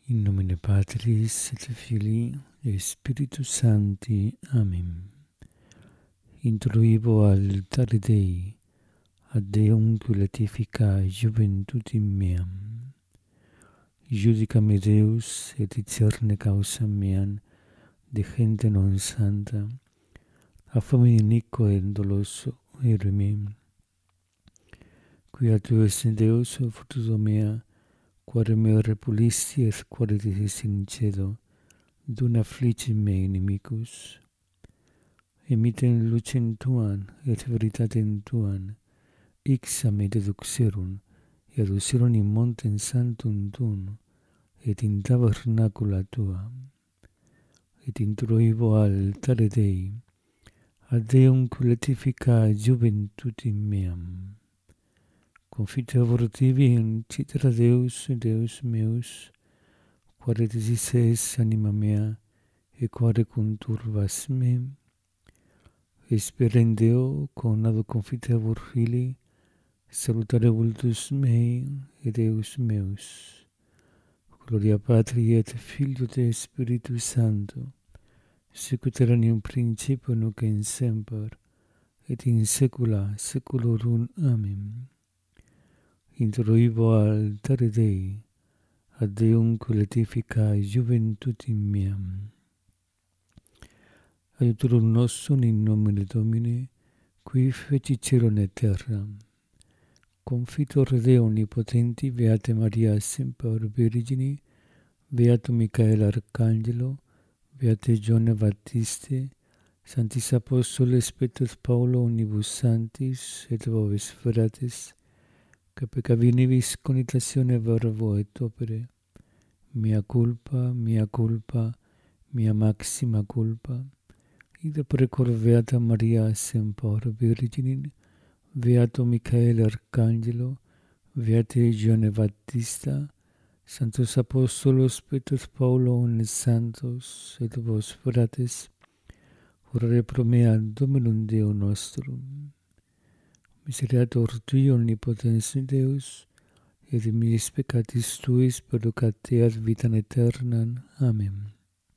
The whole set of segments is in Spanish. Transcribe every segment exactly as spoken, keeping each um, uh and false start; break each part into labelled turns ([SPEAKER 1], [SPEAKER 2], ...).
[SPEAKER 1] In nomine Patris et Filii et Spiritus Sancti. Amen. Introibo altare Dei, ad Deum culatifica juventutem meam. Judicame Deus et discerne causam meam de gente non santa, a fame iniquo et doloso ere meum. Quia tu es Deus, fructus mea, quare me repulisti et quare disis in cedo, dun afflici me inimicus. Emitem lucem tuam et veritatem tuam, ixam me deduxerum, et aducerum in montem sanctum tuum, et in tabernacula tua. Et introibo altare Dei, ad Deum culatifica juventutem meam. Confiteor tibi in citra Deus, Deus meus, quare disis es anima mea, et quare conturbas me. Esperen Deo, conado confiteor Filii, salutare vultus mei, et Deus meus. Gloria Patri et Filio et Spiritus Sancto, sicut erat in principio nunc in semper, et in saecula saeculorum. Amen. Introibo altare Dei, ad Deum culatifica juventutem meam. Aiutorium nostrum in nomine Domini, qui feci caelum et terram. Confitor Deo omnipotenti, Beate Maria semper Virgini, Beatum Michael Arcangelo, Beate Johanne Baptiste, Sanctis Apostoles Petrus Paulo omnibus sanctis et vobis fratres, que peccavinibus conitatione verbo et opere, mea culpa, mea culpa, mea maxima culpa, id precor Beata Maria semper Virgini, Beatum Michael Arcangelo, Beate Johanne Baptista, Sanctus Apostolos Petrus Paulo omnes santos et vos fratres, orare pro mea Dominum Deo nostrum. Miseriator Tui omnipotens Deus, et de mis peccatis Tuis perducateat vitam aeternam. Amen.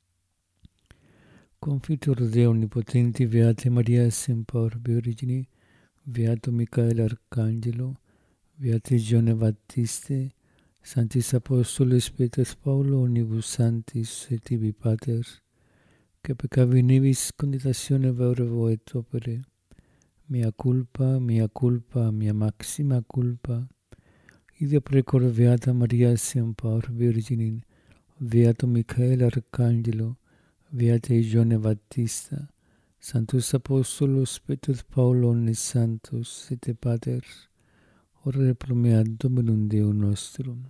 [SPEAKER 1] Confitor Deo omnipotenti, Beate Maria semper Virgini, Beatum Michael Arcangelo, Beate Johanne Baptiste, Sanctis Apostoles Petrus Paulo omnibus sanctis et tibi pater, que peccavinibus conitatione verbo et opere, mea culpa, mea culpa, mea maxima culpa, id precor Beata Maria semper Virgini, Beatum Michael Arcangelo, Beate Johanne Baptista, Sanctus Apostolos Petrus Paulo omnes santos et pater, orare pro mea Dominum Deo nostrum.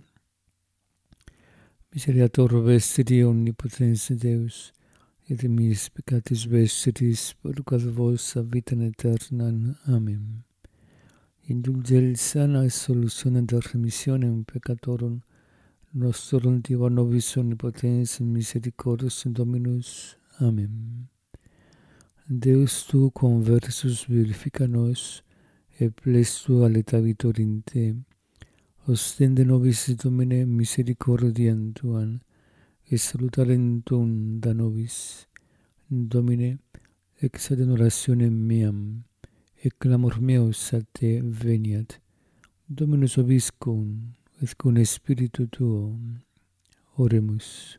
[SPEAKER 1] Miseriator vestri omnipotens Deus, et de mis peccatis vestris perducat vos a vitam aeternam. Amen. Indulgere sana solutionem et remissionem peccatorum nostrum, Diva nobis omnipotens misericordius Dominus. Amen. Deus tu conversus vivifica nos, et plestu aletavitor in te. Ostende nobis Domine misericordiam tuam, et salutarem tuum da nobis. Domine, exaudem orationem meam, et clamor meus a te veniat. Dominus vobiscum, et cum spiritu tuo. Oremus.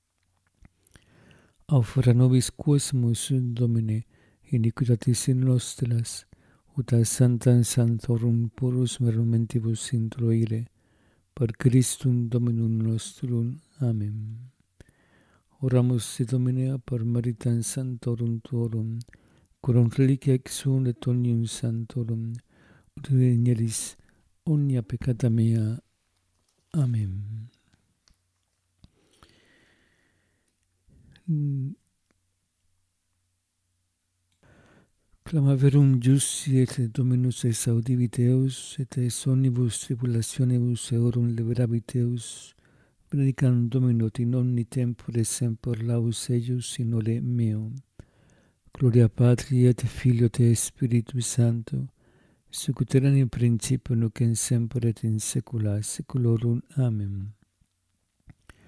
[SPEAKER 1] Aufera nobis quoesmus, Domine, iniquitatis nostras, ut a sanctam sanctorum purus momentibus introire, per Christum Dominum nostrum. Amen. Oramus si Domine per meritam sanctorum tuorum, coram reliquia exum et omnium sanctorum, ut renieris omnia peccata mea. Amen. Clamaverum justi et Dominus exaudivit eos, et ex omnibus tribulationibus eorum liberabit eos. Benedicam Domino in omni tempore semper laus eius in ore meo. Gloria Patri et Filio et Spiritus Sancto, sicut erat in principio nunc in semper et in saecula saeculorum. Amen.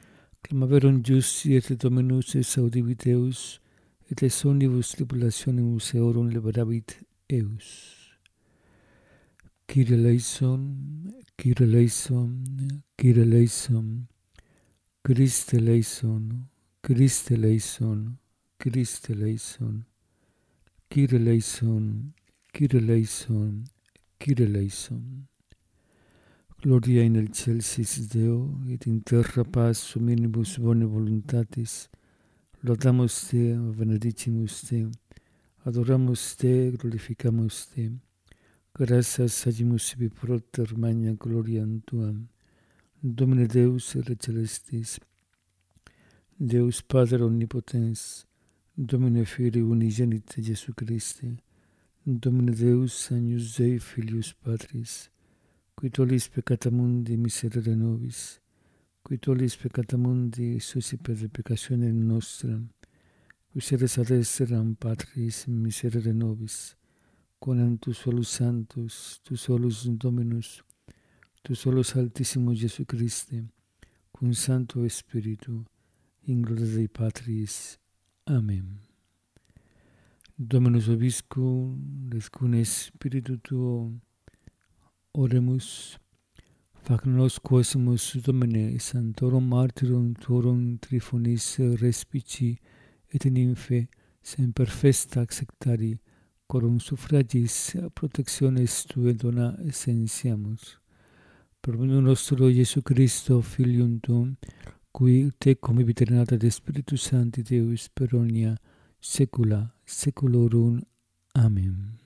[SPEAKER 1] Clamaverum justi et Dominus exaudivit eus, et es omnibus tribulationibus eorum liberavit eus. Kyrie eleison, Kyrie eleison, Kyrie eleison, Christe eleison, Christe eleison, Christe eleison, Kyrie eleison, Kyrie eleison, Kyrie eleison. Gloria in excelsis Deo, et in terra paz hominibus bone voluntatis. Laudamus Te, benedicimus Te, adoramus Te, glorificamus Te. Gratias agimus sibi propter magna gloriam Tuam. Domine Deus ere celestis, Deus Pater omnipotens, Domine Filii unigenite Jesu Christe, Domine Deus agnus Dei Filius Patris, qui tollis peccata mundi miserere nobis, qui tollis peccata mundi suscipe de peccatione nostra, qui seres ad esseram Patris miserere nobis, quam tu solus Sanctus, tu solus Dominus, tu solus Altissimus Jesu Christe, cum Sancto Spiritu, in gloria Dei Patris. Amen. Dominus vobiscum, et cum Spiritu tuo, oremus. Fac nos quosimus Domine sanctorum martyrum tuorum Trifonis respici et nymphe semper festa acceptari, corum suffragis protectiones Tuae dona essentiamus. Per medio nostro Jesu Christo, Filium Tuum, qui Te convivit in nata de Spiritus Sancti Deus per omnia saecula saeculorum. Amen.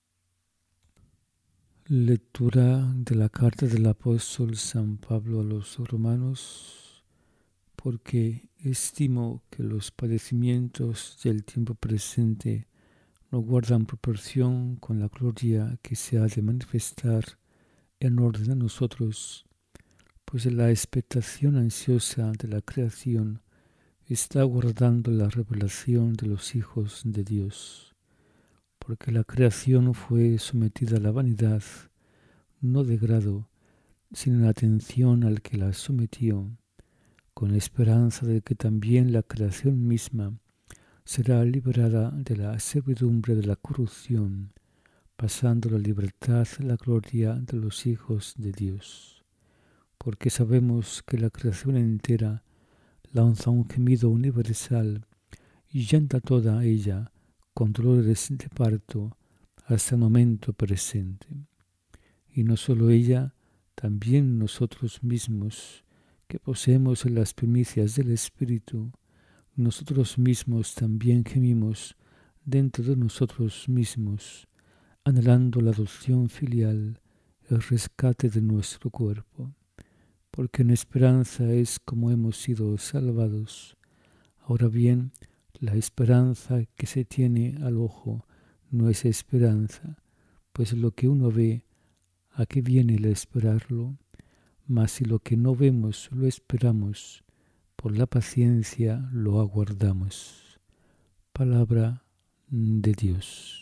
[SPEAKER 1] Lectura de la carta del apóstol San Pablo a los romanos, porque estimo que los padecimientos del tiempo presente no guardan proporción con la gloria que se ha de manifestar en orden a nosotros, pues la expectación ansiosa de la creación está guardando la revelación de los hijos de Dios, porque la creación fue sometida a la vanidad, no de grado, sino en atención al que la sometió, con la esperanza de que también la creación misma será liberada de la servidumbre de la corrupción, pasando la libertad a la gloria de los hijos de Dios. Porque sabemos que la creación entera lanza un gemido universal y llanta toda ella con dolores de parto hasta el momento presente. Y no solo ella, también nosotros mismos, que poseemos las primicias del Espíritu, nosotros mismos también gemimos dentro de nosotros mismos, anhelando la adopción filial, el rescate de nuestro cuerpo. Porque en esperanza es como hemos sido salvados. Ahora bien, la esperanza que se tiene al ojo no es esperanza, pues lo que uno ve, ¿a qué viene el esperarlo? Mas si lo que no vemos lo esperamos, por la paciencia lo aguardamos. Palabra de Dios.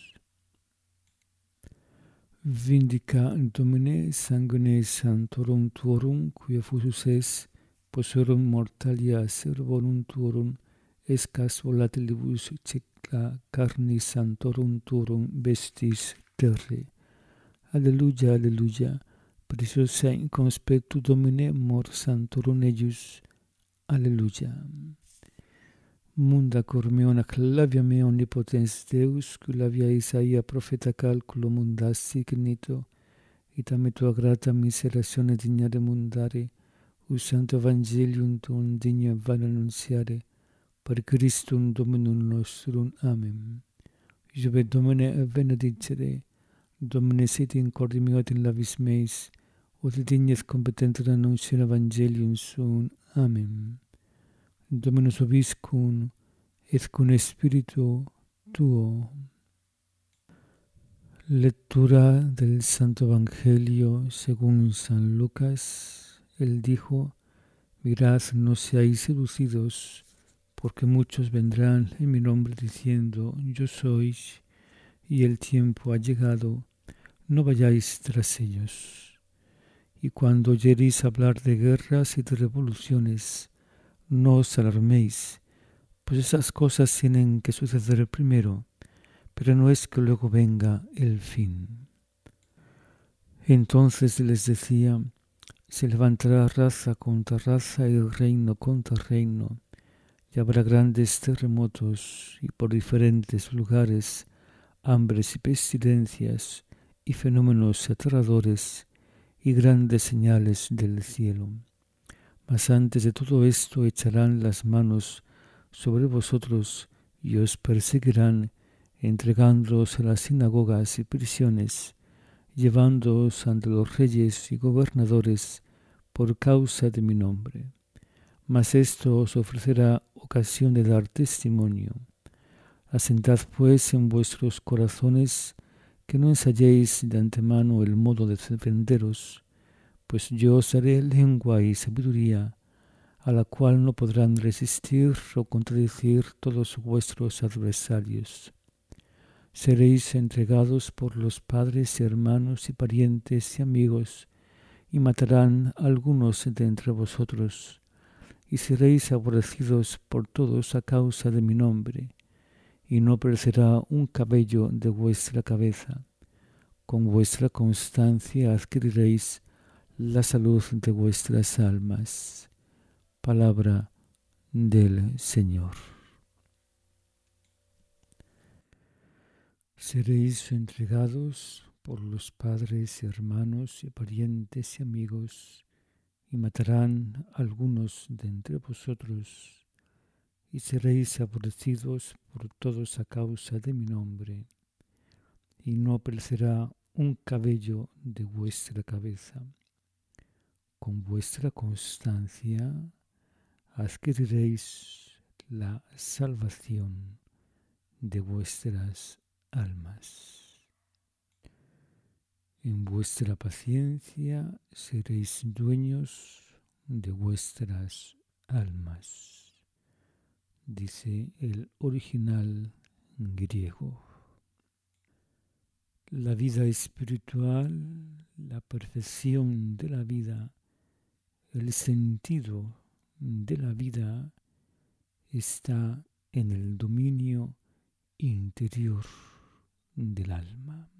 [SPEAKER 1] Vindica Domine sanguine sanctorum tuorum, quia fusus es posserum mortalia servorum tuorum, escas volatilibus cecla carnis sanctorum tuorum vestis terre. Alleluia, alleluia, preciosa in conspectu Domine mor sanctorum eius. Alleluia. Munda cor meon acclavia me omnipotens Deus, culavia Isaia profeta calculo mundasti signito, itame tua grata miseratione dignare mundare, us santo evangelium tuum digno van annunziare, per Christum Dominum nostrum. Amen. Jube Domine benedicere, Domine sit in cordi meo et in labis meis, ut dignes competentur annunciare evangelium suum. Amen. Dominus vobiscum, et cum Spiritu tuo. Lectura del Santo Evangelio según San Lucas. Él dijo: mirad, no seáis seducidos, porque muchos vendrán en mi nombre diciendo: yo soy, y el tiempo ha llegado, no vayáis tras ellos. Y cuando oyereis hablar de guerras y de revoluciones, no os alarméis, pues esas cosas tienen que suceder primero, pero no es que luego venga el fin. Entonces les decía, se levantará raza contra raza y reino contra reino, y habrá grandes terremotos y por diferentes lugares hambres y pestilencias y fenómenos aterradores y grandes señales del cielo. Mas antes de todo esto echarán las manos sobre vosotros y os perseguirán, entregándoos a las sinagogas y prisiones, llevándoos ante los reyes y gobernadores por causa de mi nombre. Mas esto os ofrecerá ocasión de dar testimonio. Asentad pues en vuestros corazones que no ensayéis de antemano el modo de defenderos, pues yo os daré lengua y sabiduría, a la cual no podrán resistir o contradecir todos vuestros adversarios. Seréis entregados por los padres, hermanos y parientes y amigos, y matarán a algunos de entre vosotros, y seréis aborrecidos por todos a causa de mi nombre, y no perecerá un cabello de vuestra cabeza. Con vuestra constancia adquiriréis la salud de vuestras almas. Palabra del Señor. Seréis entregados por los padres, hermanos y parientes y amigos, y matarán a algunos de entre vosotros, y seréis aborrecidos por todos a causa de mi nombre, y no perecerá un cabello de vuestra cabeza. Con vuestra constancia adquiriréis la salvación de vuestras almas. En vuestra paciencia seréis dueños de vuestras almas, dice el original griego. La vida espiritual, la perfección de la vida, el sentido de la vida está en el dominio interior del alma.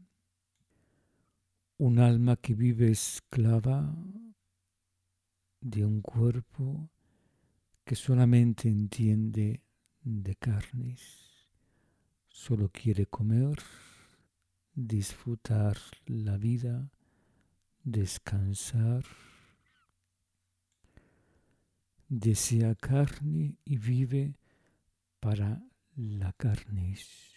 [SPEAKER 1] Un alma que vive esclava de un cuerpo que solamente entiende de carnes, solo quiere comer, disfrutar la vida, descansar, desea carne y vive para la carne.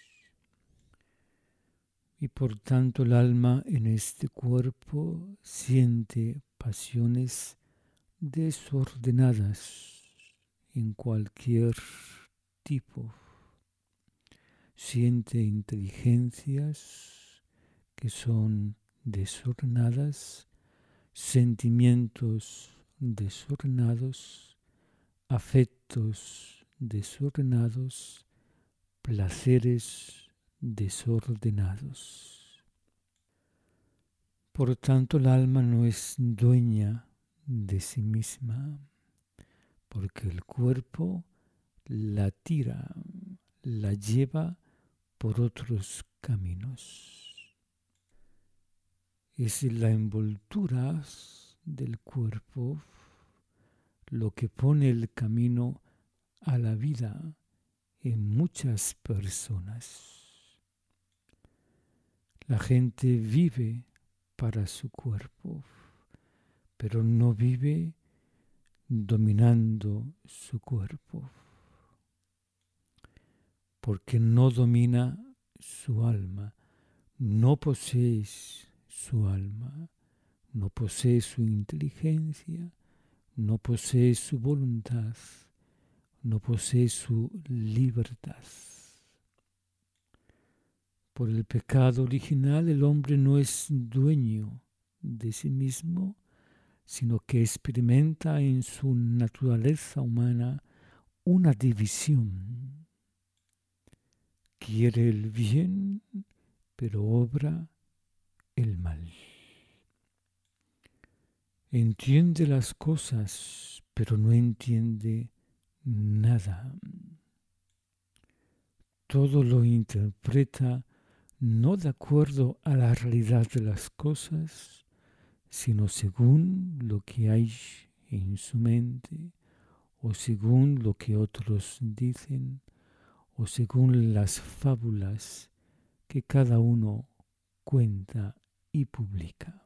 [SPEAKER 1] Y por tanto el alma en este cuerpo siente pasiones desordenadas en cualquier tipo. Siente inteligencias que son desordenadas, sentimientos desordenados, afectos desordenados, placeres desordenados. Por tanto, el alma no es dueña de sí misma, porque el cuerpo la tira, la lleva por otros caminos. Es la envoltura del cuerpo lo que pone el camino a la vida en muchas personas. La gente vive para su cuerpo, pero no vive dominando su cuerpo, porque no domina su alma, no posee su alma, no posee su inteligencia, no posee su voluntad, no posee su libertad. Por el pecado original el hombre no es dueño de sí mismo, sino que experimenta en su naturaleza humana una división. Quiere el bien, pero obra el mal. Entiende las cosas, pero no entiende nada. Todo lo interpreta no de acuerdo a la realidad de las cosas, sino según lo que hay en su mente, o según lo que otros dicen, o según las fábulas que cada uno cuenta y publica.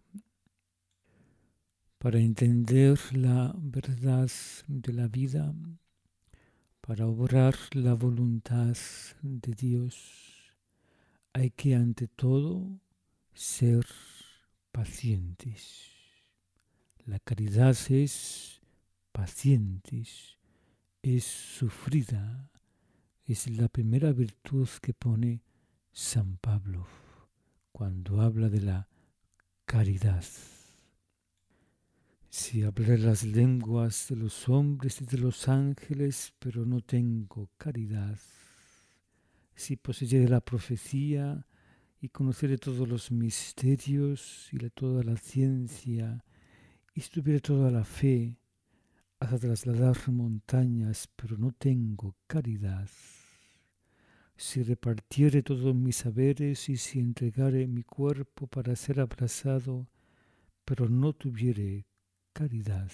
[SPEAKER 1] Para entender la verdad de la vida, para obrar la voluntad de Dios, hay que ante todo ser pacientes. La caridad es paciente, es sufrida, es la primera virtud que pone San Pablo cuando habla de la caridad. Si hablé las lenguas de los hombres y de los ángeles, pero no tengo caridad. Si poseyere la profecía y conociere todos los misterios y toda la ciencia, y si tuviere toda la fe hasta trasladar montañas, pero no tengo caridad. Si repartiere todos mis saberes y si entregare mi cuerpo para ser abrazado, pero no tuviere caridad,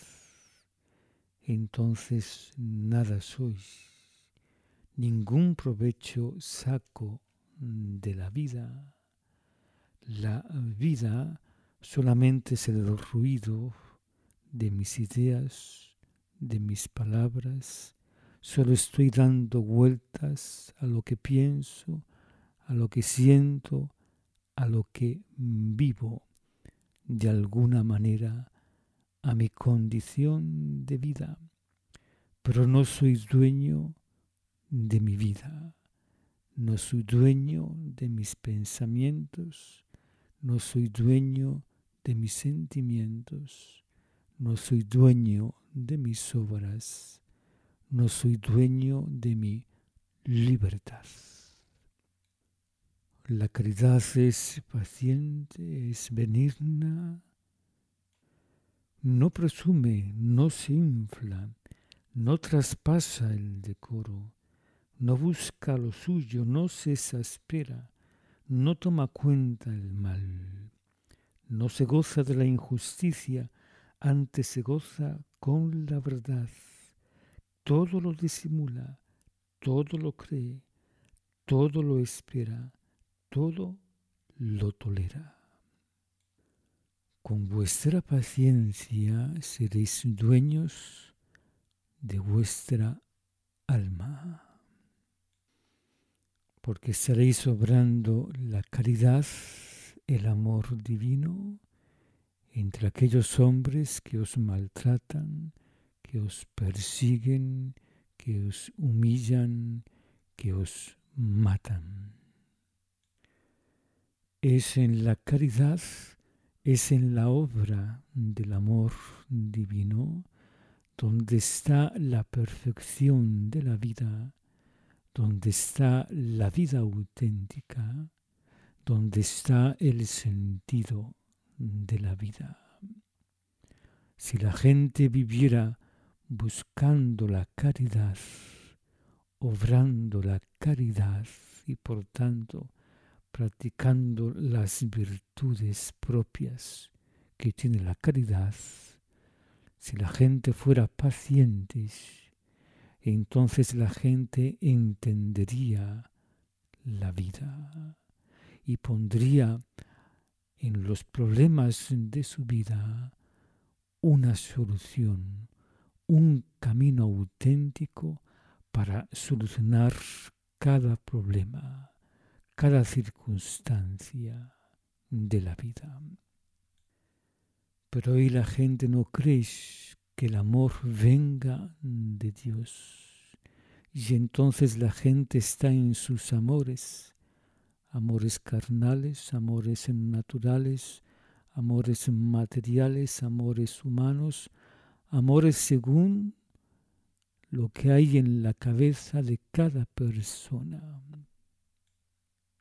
[SPEAKER 1] entonces nada sois, ningún provecho saco de la vida. La vida solamente es el ruido de mis ideas, de mis palabras. Solo estoy dando vueltas a lo que pienso, a lo que siento, a lo que vivo, de alguna manera, a mi condición de vida. Pero no soy dueño de mi vida, no soy dueño de mis pensamientos, no soy dueño de mis sentimientos, no soy dueño de mis obras, no soy dueño de mi libertad. La caridad es paciente, es benigna, no presume, no se infla, no traspasa el decoro, no busca lo suyo, no se exaspera, no toma cuenta el mal, no se goza de la injusticia, antes se goza con la verdad. Todo lo disimula, todo lo cree, todo lo espera, todo lo tolera. Con vuestra paciencia seréis dueños de vuestra alma, porque estaréis obrando la caridad, el amor divino, entre aquellos hombres que os maltratan, que os persiguen, que os humillan, que os matan. Es en la caridad, es en la obra del amor divino donde está la perfección de la vida, donde está la vida auténtica, donde está el sentido de la vida. Si la gente viviera buscando la caridad, obrando la caridad y por tanto practicando las virtudes propias que tiene la caridad, si la gente fuera paciente, entonces la gente entendería la vida y pondría en los problemas de su vida una solución, un camino auténtico para solucionar cada problema, cada circunstancia de la vida. Pero hoy la gente no cree que el amor venga de Dios. Y entonces la gente está en sus amores, amores carnales, amores naturales, amores materiales, amores humanos, amores según lo que hay en la cabeza de cada persona.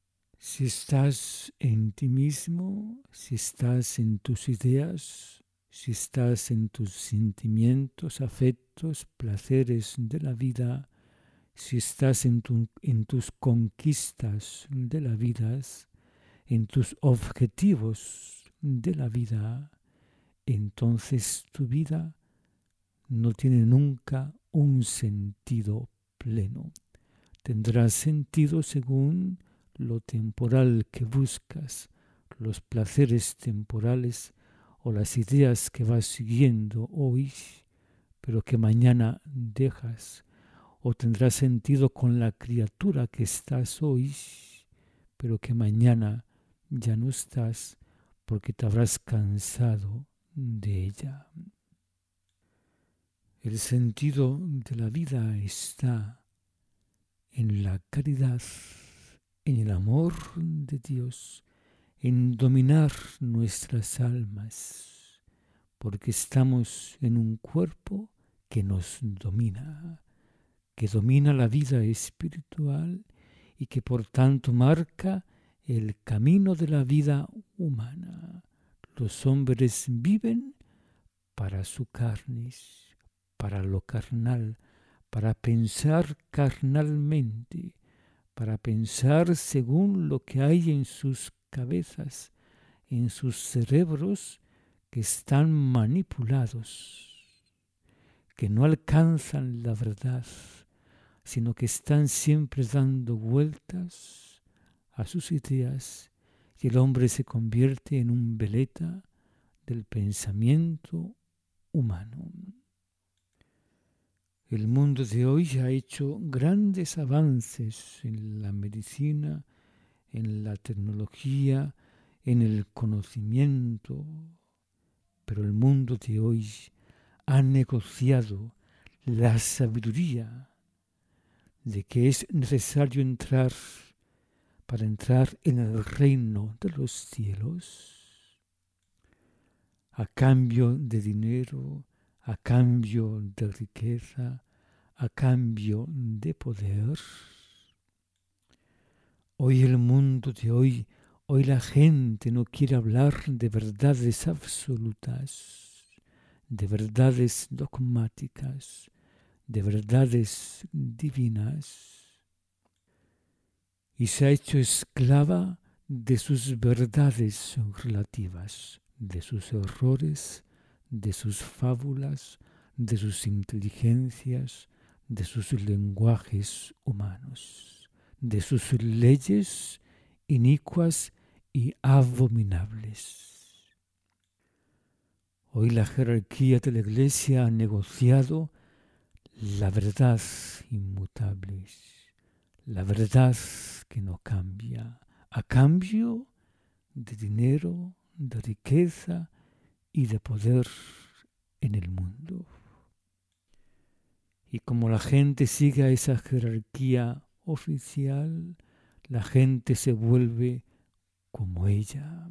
[SPEAKER 1] Si estás en ti mismo, si estás en tus ideas, si estás en tus sentimientos, afectos, placeres de la vida, si estás en, tu, en tus conquistas de la vida, en tus objetivos de la vida, entonces tu vida no tiene nunca un sentido pleno. Tendrá sentido según lo temporal que buscas, los placeres temporales o las ideas que vas siguiendo hoy, pero que mañana dejas, o tendrá sentido con la criatura que estás hoy, pero que mañana ya no estás porque te habrás cansado de ella. El sentido de la vida está en la caridad, en el amor de Dios, en dominar nuestras almas, porque estamos en un cuerpo que nos domina, que domina la vida espiritual y que por tanto marca el camino de la vida humana. Los hombres viven para su carne, para lo carnal, para pensar carnalmente, para pensar según lo que hay en sus cabezas, en sus cerebros que están manipulados, que no alcanzan la verdad, sino que están siempre dando vueltas a sus ideas y el hombre se convierte en un veleta del pensamiento humano. El mundo de hoy ha hecho grandes avances en la medicina, en la tecnología, en el conocimiento, pero el mundo de hoy ha negociado la sabiduría de que es necesario entrar para entrar en el reino de los cielos a cambio de dinero, a cambio de riqueza, a cambio de poder. Hoy el mundo de hoy, hoy la gente no quiere hablar de verdades absolutas, de verdades dogmáticas, de verdades divinas, y se ha hecho esclava de sus verdades relativas, de sus errores, de sus fábulas, de sus inteligencias, de sus lenguajes humanos, de sus leyes inicuas y abominables. Hoy la jerarquía de la Iglesia ha negociado la verdad inmutable, la verdad que no cambia, a cambio de dinero, de riqueza y de poder en el mundo. Y como la gente sigue a esa jerarquía oficial, la gente se vuelve como ella.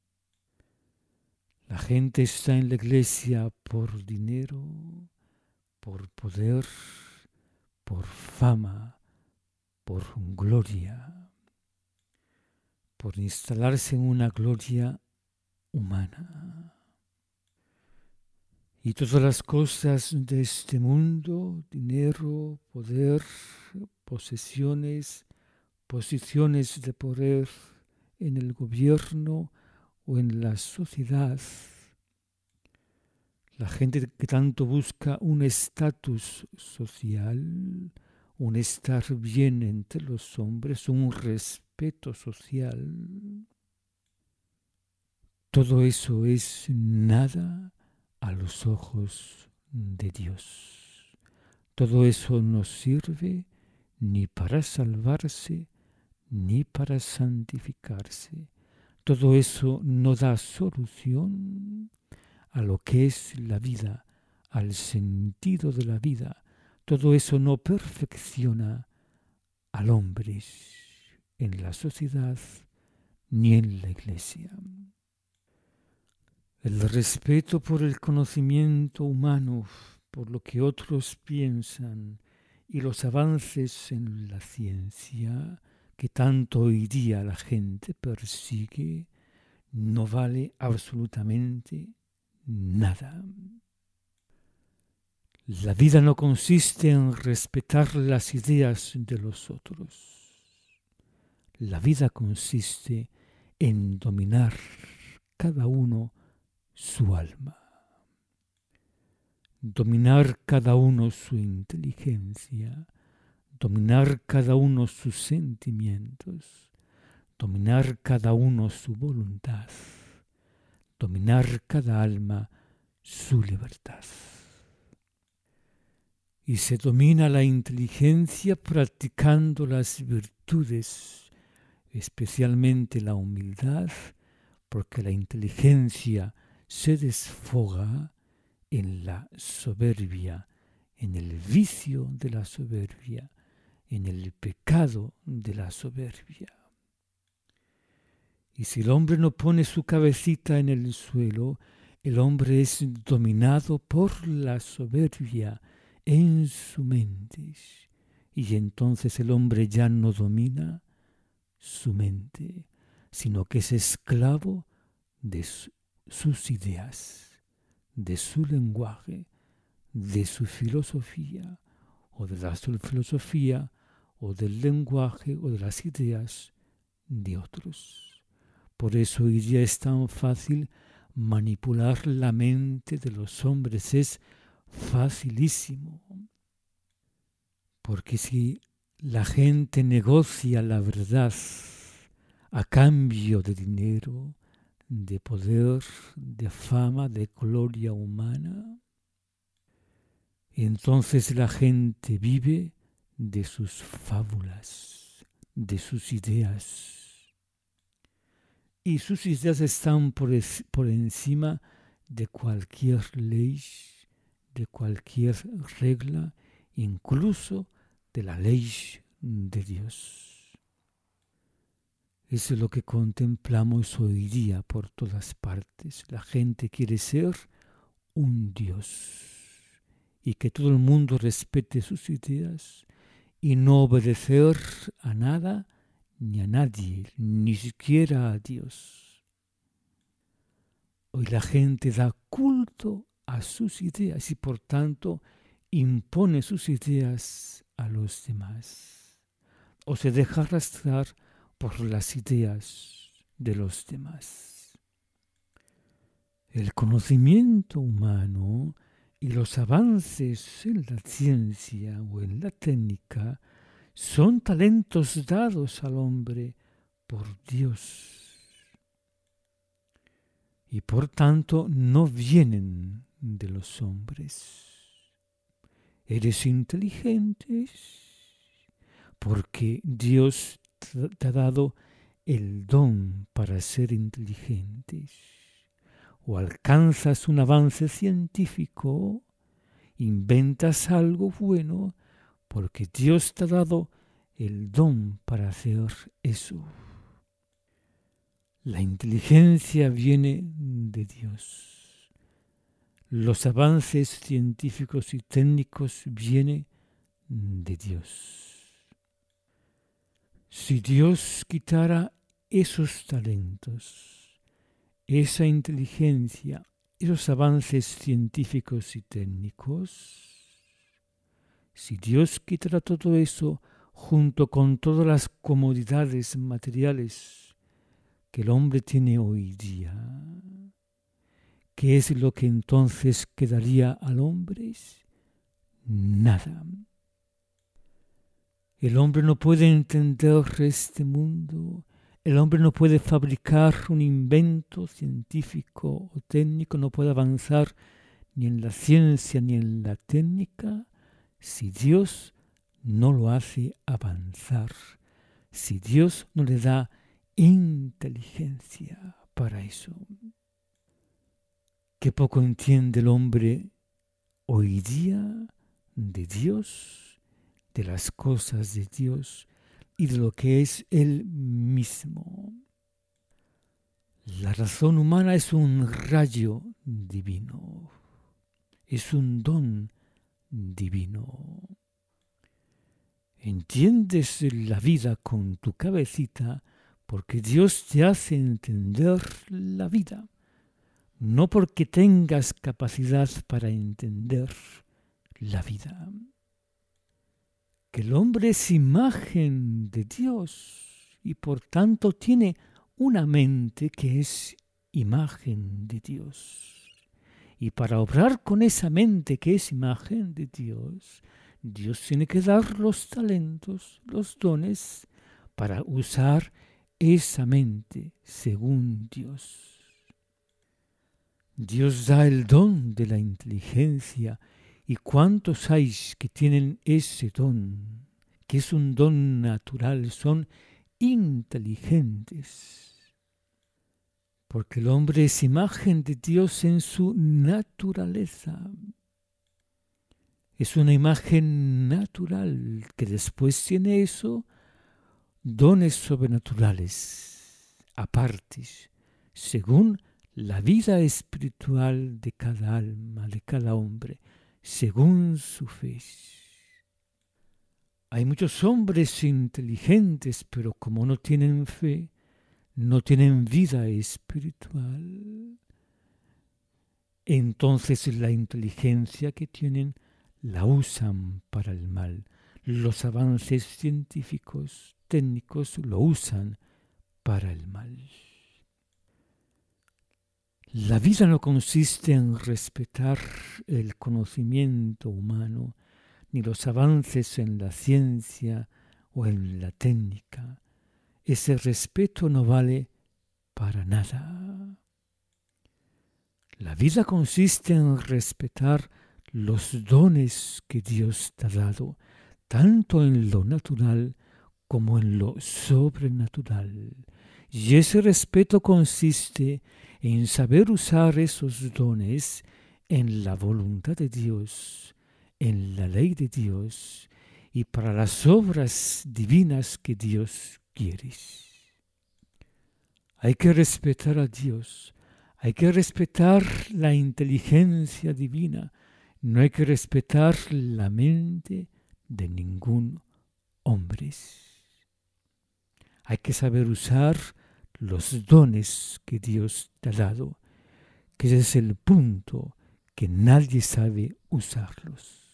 [SPEAKER 1] La gente está en la iglesia por dinero, por poder, por fama, por gloria, por instalarse en una gloria humana. Y todas las cosas de este mundo, dinero, poder, posesiones, posiciones de poder en el gobierno o en la sociedad, la gente que tanto busca un estatus social, un estar bien entre los hombres, un respeto social, todo eso es nada a los ojos de Dios. Todo eso no sirve ni para salvarse ni para santificarse. Todo eso no da solución a lo que es la vida, al sentido de la vida. Todo eso no perfecciona al hombre en la sociedad ni en la iglesia. El respeto por el conocimiento humano, por lo que otros piensan y los avances en la ciencia que tanto hoy día la gente persigue, no vale absolutamente nada. La vida no consiste en respetar las ideas de los otros. La vida consiste en dominar cada uno su alma, dominar cada uno su inteligencia, dominar cada uno sus sentimientos, dominar cada uno su voluntad, dominar cada alma su libertad. Y se domina la inteligencia practicando las virtudes, especialmente la humildad, porque la inteligencia se desfoga en la soberbia, en el vicio de la soberbia, en el pecado de la soberbia. Y si el hombre no pone su cabecita en el suelo, el hombre es dominado por la soberbia en su mente. Y entonces el hombre ya no domina su mente, sino que es esclavo de su, sus ideas, de su lenguaje, de su filosofía, o de la filosofía, o del lenguaje, o de las ideas de otros. Por eso hoy día es tan fácil manipular la mente de los hombres, es facilísimo. Porque si la gente negocia la verdad a cambio de dinero, de poder, de fama, de gloria humana, entonces la gente vive de sus fábulas, de sus ideas. Y sus ideas están por, es, por encima de cualquier ley, de cualquier regla, incluso de la ley de Dios. Eso es lo que contemplamos hoy día por todas partes. La gente quiere ser un Dios y que todo el mundo respete sus ideas y no obedecer a nada ni a nadie, ni siquiera a Dios. Hoy la gente da culto a sus ideas y por tanto impone sus ideas a los demás o se deja arrastrar por las ideas de los demás. El conocimiento humano y los avances en la ciencia o en la técnica son talentos dados al hombre por Dios y por tanto no vienen de los hombres. Eres inteligente porque Dios te ha dado el don para ser inteligente. O alcanzas un avance científico, inventas algo bueno, porque Dios te ha dado el don para hacer eso. La inteligencia viene de Dios. Los avances científicos y técnicos vienen de Dios. Si Dios quitara esos talentos, esa inteligencia, esos avances científicos y técnicos, si Dios quitara todo eso junto con todas las comodidades materiales que el hombre tiene hoy día, ¿qué es lo que entonces quedaría al hombre? Nada. El hombre no puede entender este mundo. El hombre no puede fabricar un invento científico o técnico, no puede avanzar ni en la ciencia ni en la técnica si Dios no lo hace avanzar, si Dios no le da inteligencia para eso. Qué poco entiende el hombre hoy día de Dios, de las cosas de Dios y de lo que es Él mismo. La razón humana es un rayo divino, es un don divino. Entiendes la vida con tu cabecita porque Dios te hace entender la vida. no porque tengas capacidad para entender la vida. Que el hombre es imagen de Dios y por tanto tiene una mente que es imagen de Dios. Y para obrar con esa mente que es imagen de Dios, Dios tiene que dar los talentos, los dones, para usar esa mente según Dios. Dios da el don de la inteligencia. ¿Y cuántos hay que tienen ese don, que es un don natural? Son inteligentes. Porque el hombre es imagen de Dios en su naturaleza. Es una imagen natural que después tiene eso, dones sobrenaturales, apartes, según la vida espiritual de cada alma, de cada hombre, según su fe. Hay muchos hombres inteligentes, pero como no tienen fe, no tienen vida espiritual. Entonces la inteligencia que tienen la usan para el mal. Los avances científicos, técnicos, lo usan para el mal. La vida no consiste en respetar el conocimiento humano, ni los avances en la ciencia o en la técnica. Ese respeto no vale para nada. La vida consiste en respetar los dones que Dios te ha dado, tanto en lo natural como en lo sobrenatural. Y ese respeto consiste en saber usar esos dones en la voluntad de Dios, en la ley de Dios y para las obras divinas que Dios quiere. Hay que respetar a Dios, hay que respetar la inteligencia divina, no hay que respetar la mente de ningún hombre. Hay que saber usar los dones que Dios te ha dado, que ese es el punto, que nadie sabe usarlos.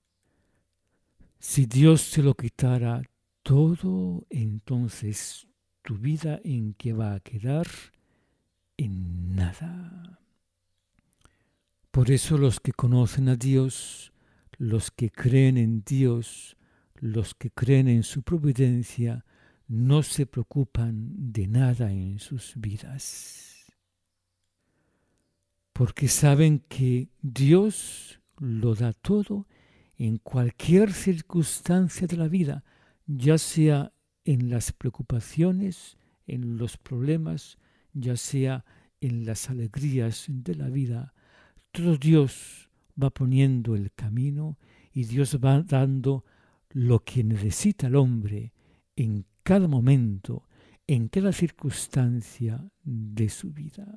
[SPEAKER 1] Si Dios te lo quitara todo, entonces tu vida en qué va a quedar? En nada. Por eso los que conocen a Dios, los que creen en Dios, los que creen en su providencia, no se preocupan de nada en sus vidas. Porque saben que Dios lo da todo en cualquier circunstancia de la vida, ya sea en las preocupaciones, en los problemas, ya sea en las alegrías de la vida. Todo Dios va poniendo el camino y Dios va dando lo que necesita el hombre en cada momento, en cada circunstancia de su vida.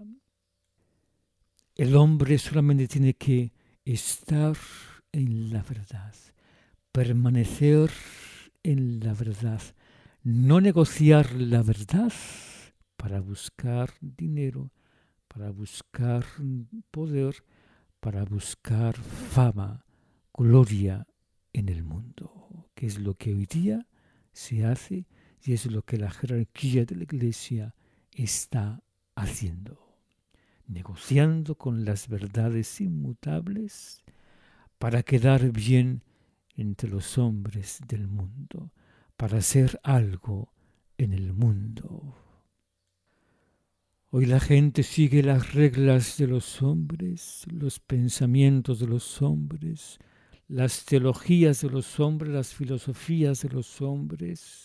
[SPEAKER 1] El hombre solamente tiene que estar en la verdad, permanecer en la verdad, no negociar la verdad para buscar dinero, para buscar poder, para buscar fama, gloria en el mundo, que es lo que hoy día se hace y es lo que la jerarquía de la Iglesia está haciendo, negociando con las verdades inmutables para quedar bien entre los hombres del mundo, para hacer algo en el mundo. Hoy la gente sigue las reglas de los hombres, los pensamientos de los hombres, las teologías de los hombres, las filosofías de los hombres,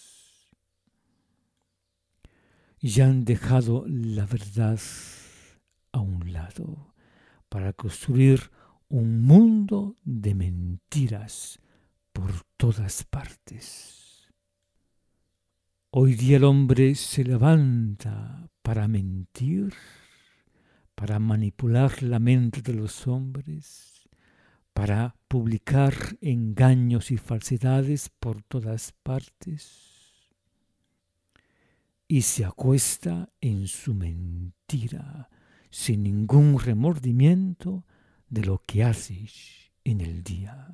[SPEAKER 1] y han dejado la verdad a un lado para construir un mundo de mentiras por todas partes. Hoy día el hombre se levanta para mentir, para manipular la mente de los hombres, para publicar engaños y falsedades por todas partes, y se acuesta en su mentira, sin ningún remordimiento de lo que haces en el día.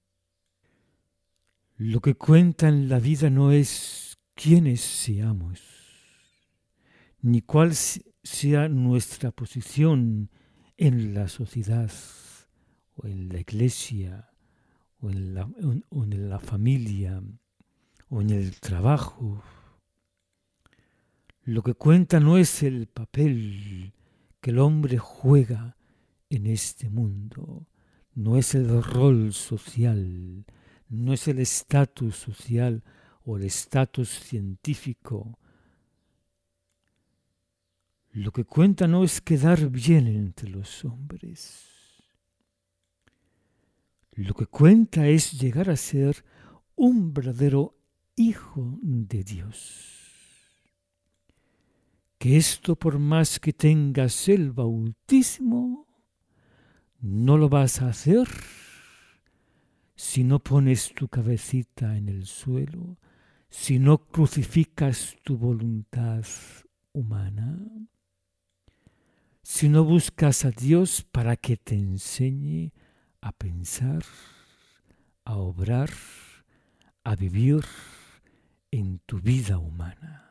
[SPEAKER 1] Lo que cuenta en la vida no es quiénes seamos, ni cuál sea nuestra posición en la sociedad, o en la iglesia, o en la, o en la familia, o en el trabajo. Lo que cuenta no es el papel que el hombre juega en este mundo, no es el rol social, no es el estatus social o el estatus científico. Lo que cuenta no es quedar bien entre los hombres. Lo que cuenta es llegar a ser un verdadero hijo de Dios. Que esto, por más que tengas el bautismo, no lo vas a hacer si no pones tu cabecita en el suelo, si no crucificas tu voluntad humana, si no buscas a Dios para que te enseñe a pensar, a obrar, a vivir en tu vida humana.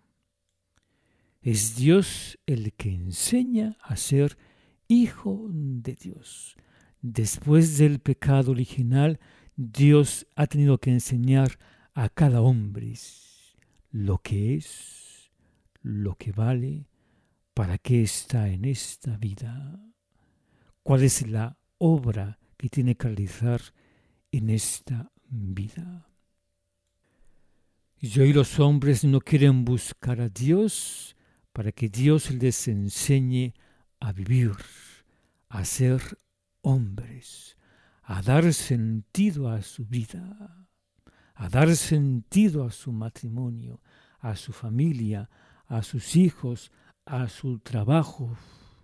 [SPEAKER 1] Es Dios el que enseña a ser hijo de Dios. Después del pecado original, Dios ha tenido que enseñar a cada hombre lo que es, lo que vale, para qué está en esta vida, cuál es la obra que tiene que realizar en esta vida. Y hoy los hombres no quieren buscar a Dios para que Dios les enseñe a vivir, a ser hombres, a dar sentido a su vida, a dar sentido a su matrimonio, a su familia, a sus hijos, a su trabajo.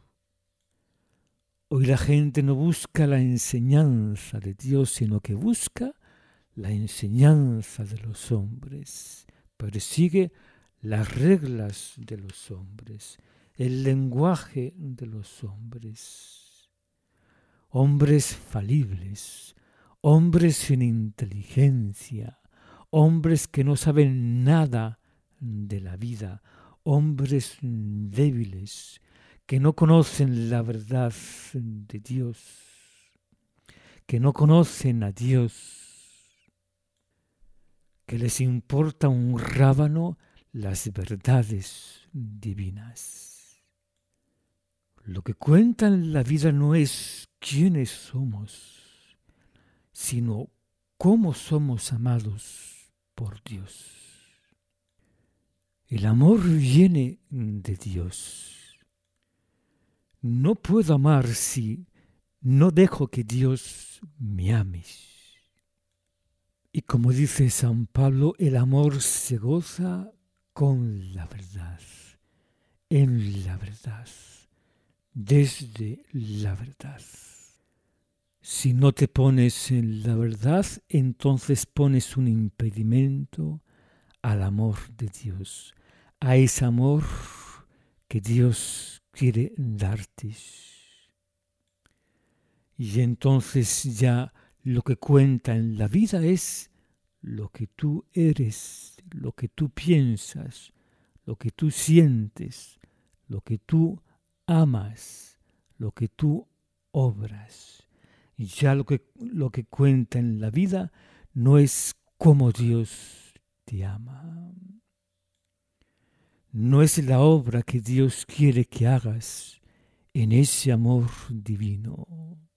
[SPEAKER 1] Hoy la gente no busca la enseñanza de Dios, sino que busca la enseñanza de los hombres, persigue las reglas de los hombres, el lenguaje de los hombres. Hombres falibles, hombres sin inteligencia, hombres que no saben nada de la vida, hombres débiles, que no conocen la verdad de Dios, que no conocen a Dios, que les importa un rábano las verdades divinas. Lo que cuenta en la vida no es quiénes somos, sino cómo somos amados por Dios. El amor viene de Dios. No puedo amar si no dejo que Dios me ame. Y como dice San Pablo, el amor se goza con la verdad, en la verdad, desde la verdad. Si no te pones en la verdad, entonces pones un impedimento al amor de Dios, a ese amor que Dios quiere darte. Y entonces ya lo que cuenta en la vida es lo que tú eres, lo que tú piensas, lo que tú sientes, lo que tú amas, lo que tú obras. Y ya lo que, lo que cuenta en la vida no es cómo Dios te ama. No es la obra que Dios quiere que hagas en ese amor divino.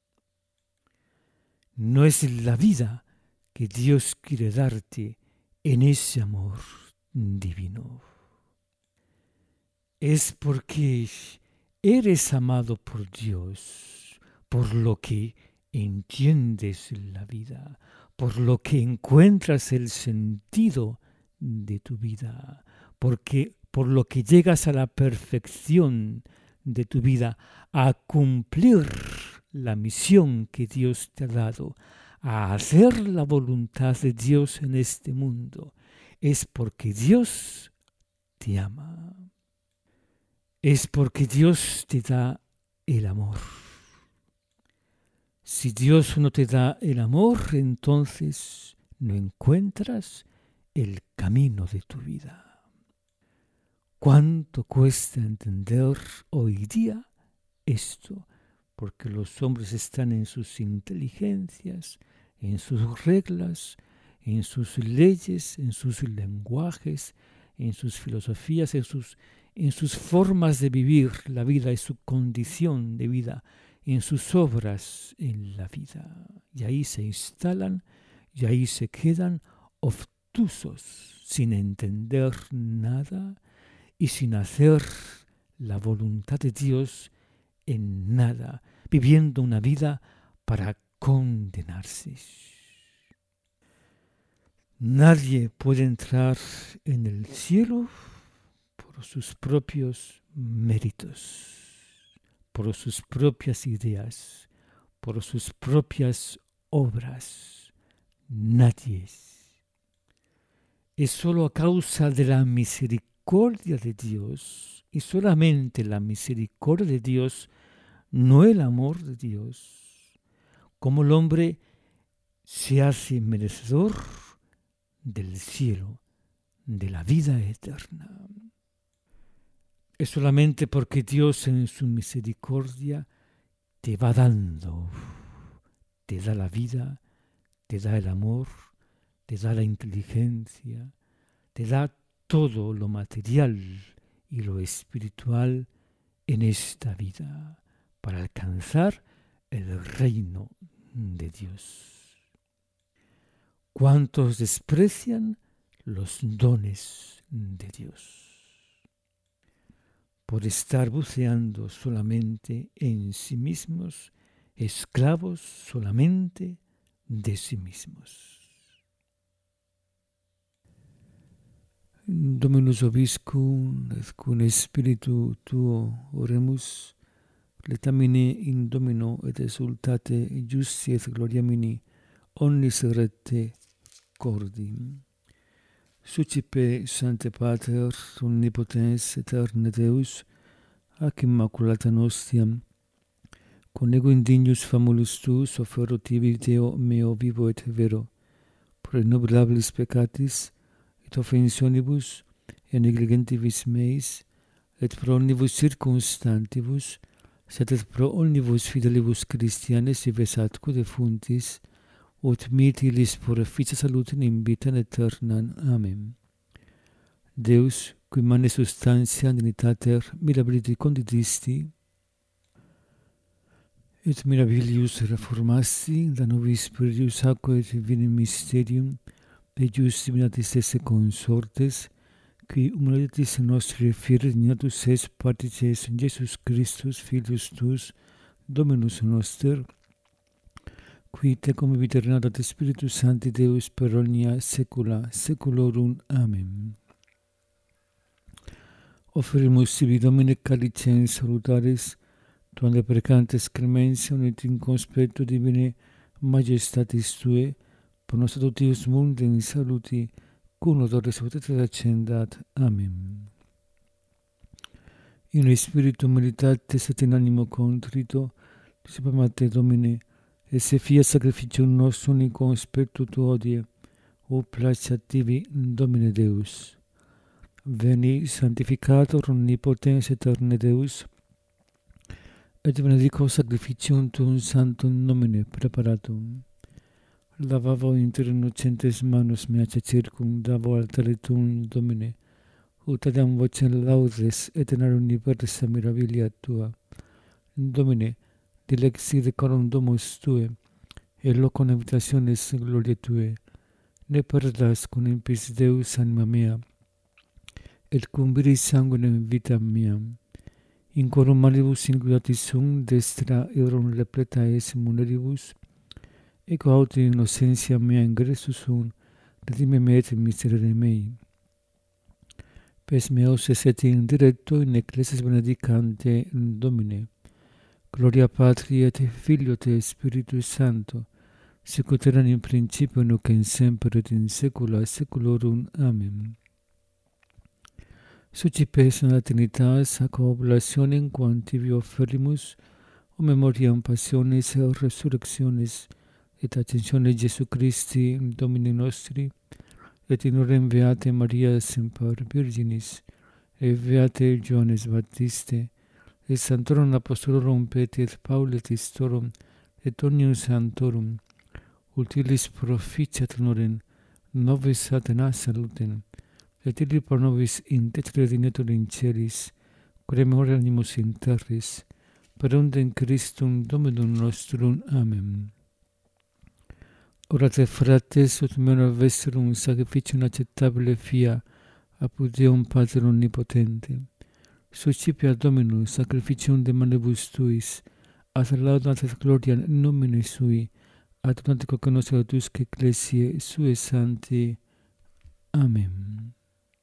[SPEAKER 1] No es la vida que Dios quiere darte en ese amor divino. Es porque eres amado por Dios, por lo que entiendes la vida, por lo que encuentras el sentido de tu vida, porque por lo que llegas a la perfección de tu vida, a cumplir la misión que Dios te ha dado, a hacer la voluntad de Dios en este mundo, es porque Dios te ama. es porque Dios te da el amor. Si Dios no te da el amor, entonces no encuentras el camino de tu vida. ¿Cuánto cuesta entender hoy día esto? Porque los hombres están en sus inteligencias, en sus reglas, en sus leyes, en sus lenguajes, en sus filosofías, en sus, en sus formas de vivir la vida y su condición de vida, en sus obras en la vida. Y ahí se instalan y ahí se quedan obtusos, sin entender nada y sin hacer la voluntad de Dios en nada, viviendo una vida para condenarse. Nadie puede entrar en el cielo por sus propios méritos, por sus propias ideas, por sus propias obras. Nadie. Es solo a causa de la misericordia de Dios, y solamente la misericordia de Dios, no el amor de Dios, como el hombre se hace merecedor del cielo, de la vida eterna. Es solamente porque Dios en su misericordia te va dando, te da la vida, te da el amor, te da la inteligencia, te da todo lo material y lo espiritual en esta vida para alcanzar el reino de Dios. ¿Cuántos desprecian los dones de Dios por estar buceando solamente en sí mismos, esclavos solamente de sí mismos? Dominus vobiscum, et cum spiritu tuo oremus, letamine in Domino et exultate justi et gloria mini, omnis rete cordim. Sucipe Sancte Pater, omnipotens aeterne Deus, ac immaculata nostiam, con ego indignus famulus tuus offero tibi Deo meo vivo et vero, pro innobilabilis peccatis, et offensionibus, et negligentibus meis, et pro omnibus circumstantibus, sed et pro omnibus fidelibus Christianes ives atque defuntis, ut mitilis por efficia salutem in vitam aeternam. Amen. Deus, qui mane substantia dignitater mirabiliti conditisti, et mirabilius reformasti, da nobis spiritus aquae et divinem mysterium, de justi minatis esse consortes, qui humilitis nostri fieri dignatus es partices in Jesus Christus, Filius tuus, Dominus noster, qui te cum vita renata de Spiritus Sancti Deus per omnia saecula saeculorum. Amen. Offerimus sibi Domine calicem salutaris, tuam precantes clementia et in conspectu divine majestatis Tue, pro nos totius mundi in saluti, cum odore salutate accendat. Amen. In spiritu militatis et in animo contrito, dissipamate Domine, et se fia sacrificium nostrum in conspectu Tuo odie, o placia tibi, Domine Deus. Veni, sanctificator omnipotens aeterne Deus, et benedico sacrificium Tuum sanctum nomine preparatum. Lavavo inter innocentes manus meae circum, davo altare Tuum, Domine, ut adiam vocem laudes et in universa mirabilia Tua. Domine, dilexi decorum domus Tue, et locum habitationis gloria Tue, ne perdas cum impis Deus anima mea, et cum viris sanguinem vitam meam. In corum malibus inculpatis sum, destra eorum repleta es muneribus, ego aut innocentia mea ingressus sum, redime me et miserere mei. Pes meos et in directo in ecclesias benedicante Domine. Gloria Patri et Filio et Spiritus Sancto, sic ut erat in principio nunc et in semper et in saecula saeculorum. Amen. Sucipes in la Trinitas ac oblationem quam tibi offerimus, o memoriam passionis et resurrectionis et ascensione Jesu Christi Domini nostri, et in orem beate Maria semper Virginis, et beate Johannes Baptiste, et sanctorum apostolorum Petri et Pauli et Istorum, et omnium sanctorum, utilis proficiat honorem, nobis satana salutem, et illi pro nobis intercede dinetur in celis, quae memoriam animus in terris, per undem Christum Dominum nostrum. Amen. Orate frates, ut mena vestrum sacrificium acceptabile fia, apud Deum Pater omnipotente. Suscipia Dominum sacrificium de manibus tuis, ad laudam et gloria nomine sui, ad unantico connoscetus ecclesiae sue sancti. Amen.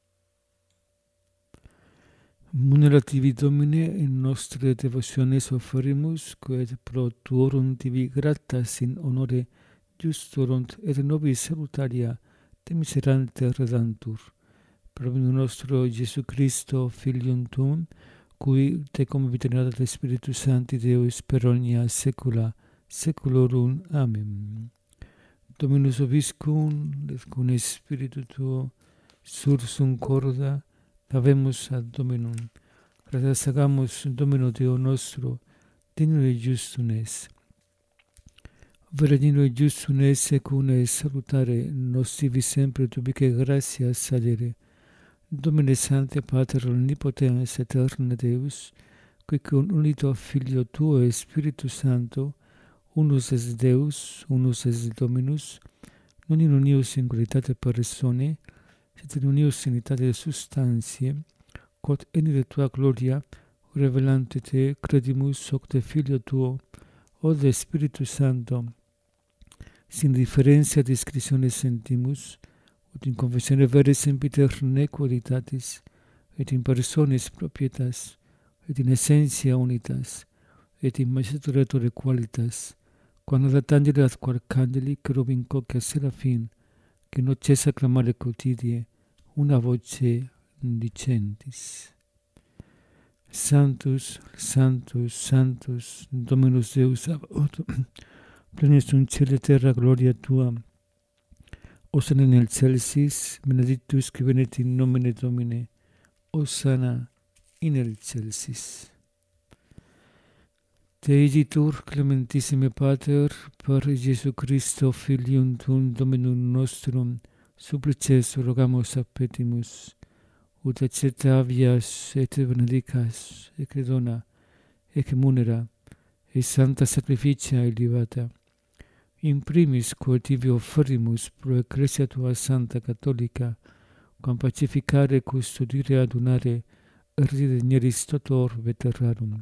[SPEAKER 1] Munera tibi Domine in nostre devotiones offerimus, quod pro tuorum tibi gratas in honore justurunt et nobis salutaria te miserante redantur. Per nostro Jesu Christo, Filium tuum, cui te conviternat ad Spiritus Sancti Deus per omnia saecula saeculorum. Amen. Dominus vobiscum, et cum Spiritu tuo, sursum corda, lavemus ad Dominum. Gratias agamus Domino Deo nostro, digno et justum es. Vere digno et justum es, secum salutare, nos tibi sempre tubique gratias salere. Domine Sancte Pater omnipotens et eterne Deus, qui cum unito Filio tuo et Spiritus Sancto, unus es Deus, unus es Dominus, non in unius singularitate persone, sed in unius unitate substantiae, quod enire tua gloria, revelante te, credimus hoc de Filio tuo, o de Spiritus Sancto, sin differentia discretionis sentimus, ut in confessione vere sempiterne qualitatis, et in personis propietas, et in essentia unitas, et in magistrature qualitas, quam ad angeli ad arcangeli, cherubim coque serafim, que non cessa clamare quotidie, una voce dicentis. Sanctus, Sanctus, Sanctus, Dominus Deus Sabaoth, plenius in cielo terra gloria tua, Hosanna in excelsis, benedictus qui venet in nomine Domini, Hosanna in excelsis. Te igitur, clementissime Pater, per Jesu Christo, Filium tuum Dominum nostrum, supplices rogamus appetimus, ut acceptavias et benedicas, et dona, et munera, et santa sacrificia elevata, in primis quod tibi offerimus pro ecclesia tua santa catholica, quam pacificare, custodire, adunare, redegneris totor veterarum.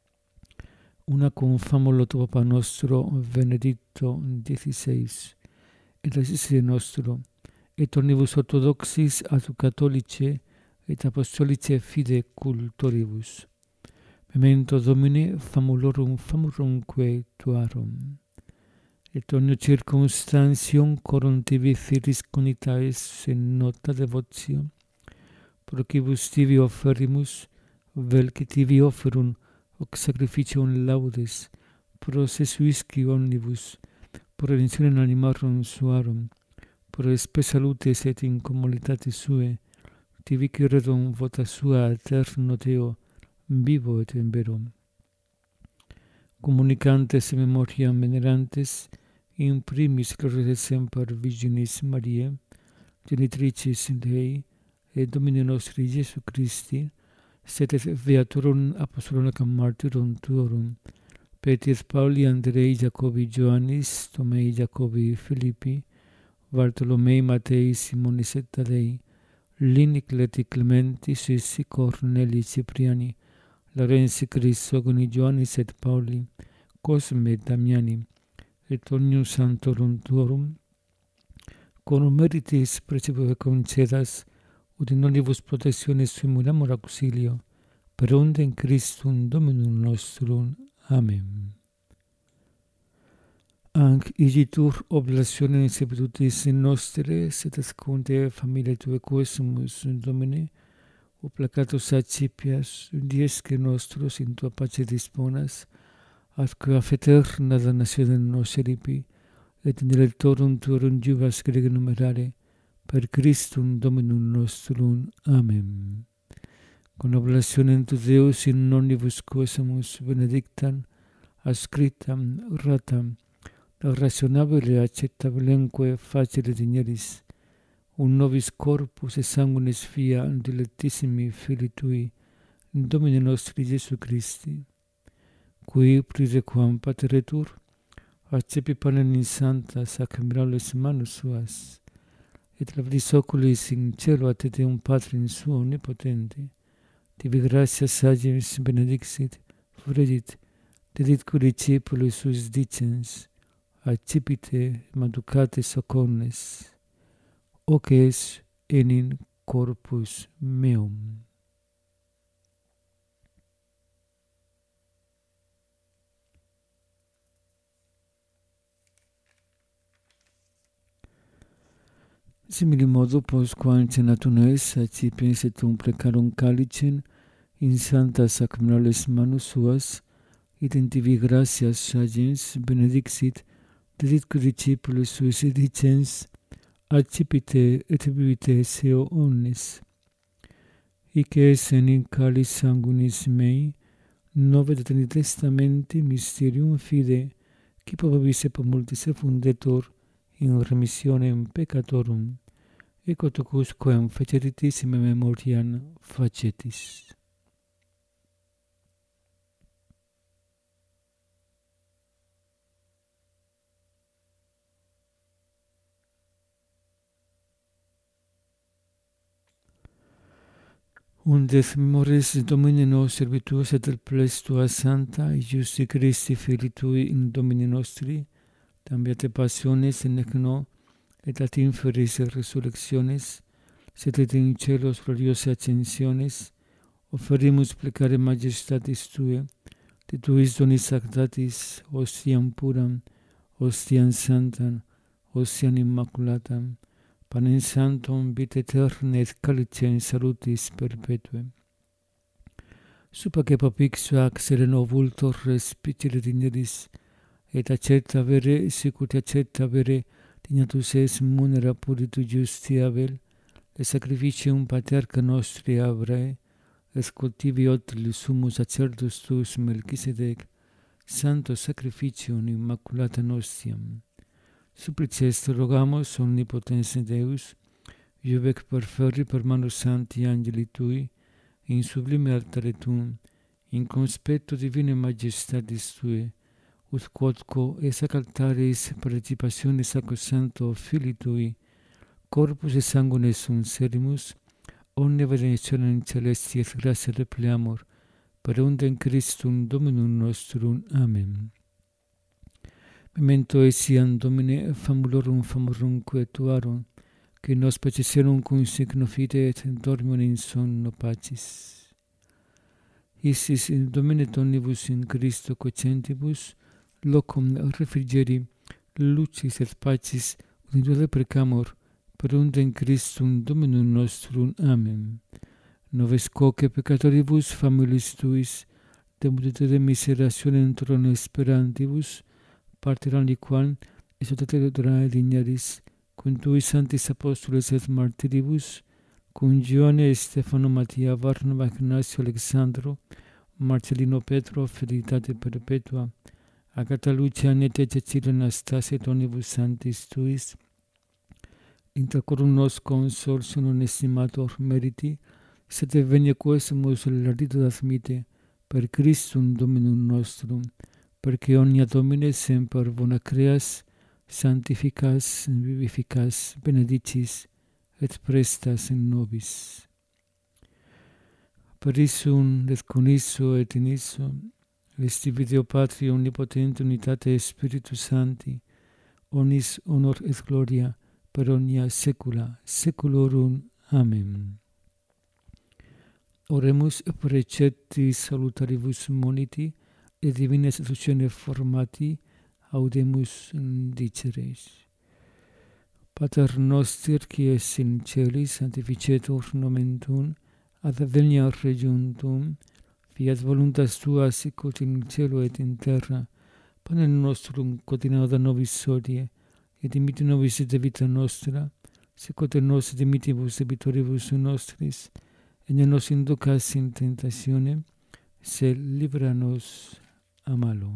[SPEAKER 1] Una cum famulo tu Papa nostro, Benedicto diciseis, et assistite nostro, et omnibus orthodoxis ad catholice, et apostolice fide cultoribus. Memento Domine famulorum famurumque tuarum. Et omnio circumstantium corum tibi filis conitaes in nota devotio, pro quibus tibi offerimus, vel que tibi offerum hoc sacrificium laudes, pro sesuisci omnibus, pro redemptionem animarum suarum, pro spe salutes et in commoditatis sue, tibi redum vota sua eterno Deo, vivo et in vero. Communicantes memoriam venerantes, in primis gloriae semper Virginis Mariae, genitricis Dei, et Domini nostri Jesu Christi, sed et beaturum apostolorum martyrum tuorum, Petri et Pauli, Andrei, Jacobi, Ioannis, Tomei, Jacobi, Philippi, Bartolomei, Matei, Simonis et Tadei, Lini, Cleti, Clementi, Sissi, Corneli, Cipriani, Larensi, Chrysogoni, Ioannis et Pauli, Cosme, Damiani, et omnium sanctorum tuorum, quorum meritis precipive concedas, ut in omnibus protectionis summum auxilio, per undem Christum Dominum nostrum. Amen. Anc igitur oblationem sepetutis nostre, sed ascunde familiae tuae quesumus, Domine, o placatus accipias, diesque nostros in tua pace disponas, atque a eterna damnatione nostri, et in electorum tuorum jubas grege numerare, per Christum Dominum nostrum. Amen. Con oblationem tu Deus in omnibus quesumus benedictam, ascriptam, ratam, rationabile acceptabilemque facile digneris, un nobis corpus et sanguinis fia dilectissimi Filii Tui, Domini nostri Iesu Christi, qui prisequam pateretur, accepi panem in santa sacramentales manus suas, et labris oculis in cielo ad Deum Patrim suo omnipotenti, tibi gratia sagiens benedixit, fregit, dedit cur discipulis suis dicens, accipite maducate socornes, hoc es enim corpus meum. Simili modo, postquam cenatum es, accipiens et um precarum calicem, in santa sacramentales manus suas, et in tibi gratias sagiens benedixit, dedit cur discipulis suis dicens, accipite et bibite seo omnes. Hic es enim calis sanguinis mei, nove de testamenti mysterium fide, qui probabis et multis effundetur in remissionem peccatorum, et cottocus quem feceritis in memoriam facetis. Undes memoris Domini nos servituas et perplex tua santa, Iusti Christi Filii Tui in Domini nostri, tam beate passiones in ecno, et ad inferis resurrectiones, sed et in celos gloriose ascensiones, offerimus plecare majestatis Tue, de Tuis donis sanctatis, ostiam puram, ostiam santam, ostiam immaculatam, panem sanctum vitae aeternae et calicem salutis perpetuae. Supaque papixu ac sereno vultor respicere digneris, et accepta vere, sicut accepta vere, dignatus es munera puritu justi Abel, et sacrificium paterca nostri Abrae, et cultivi otli summus sacerdus tuus Melchisedec, santo sacrificium immaculata nostiam. Supplices te rogamos, omnipotens Deus, iuvec perferri per manus santi angeli Tui, in sublime altare Tuum, in conspecto divine majestatis Tue, ut quodco esac altaris participationis sacrosancto Filii Tui, corpus et sanguine sunt serimus, omnia benedictionem celesti et gratia repleamur, per undem Christum Dominum nostrum. Amen. Memento etiam Domine famulorum famorumque tuarum, qui nos paciserum cum signo fide et dormium in sonno pacis. Isis in Domine omnibus in Christo cocentibus, locum refrigeri, lucis et pacis uniduale precamur, per undem Christum Dominum nostrum. Amen. Noves quoque peccatoribus familis Tuis, de multitude miserationem trono esperantibus, parteram liquam exultate donae dignaris, cum Tuis sanctis apostoles et martiribus, cum Ioanne, Stefano, Mattia, Varnava, Ignacio, Alexandro, Marcellino, Petro, Felicitate perpetua, Agata, Lucia, Annete, Cecilia, Anastasia, et omnibus sanctis Tuis, inter quorum nos consols non estimator meriti, sed venia quesumus lardito admite, per Christum Dominum nostrum, perque omnia Domine semper bona creas, sanctificas, vivificas, benedicis, et prestas in nobis. Per issum, et con isso, et in isso, esti Deo Patri omnipotente, unitate Spiritus Sancti, omnis honor et gloria, per omnia saecula saeculorum. Amen. Oremus precepti salutaribus moniti, et divina institutione formati, audemus diceres. Pater noster, qui es in celis, sanctificetur nomen Tuum, ad venia regiuntum, fiat voluntas tua sicut in cielo et in terra, panem nostrum quotidianum da nobis hodie, et dimitte nobis de vita nostra, sicut nos dimittibus debitoribus nostris, et ne nos inducas in tentatione, sed libera nos a malo.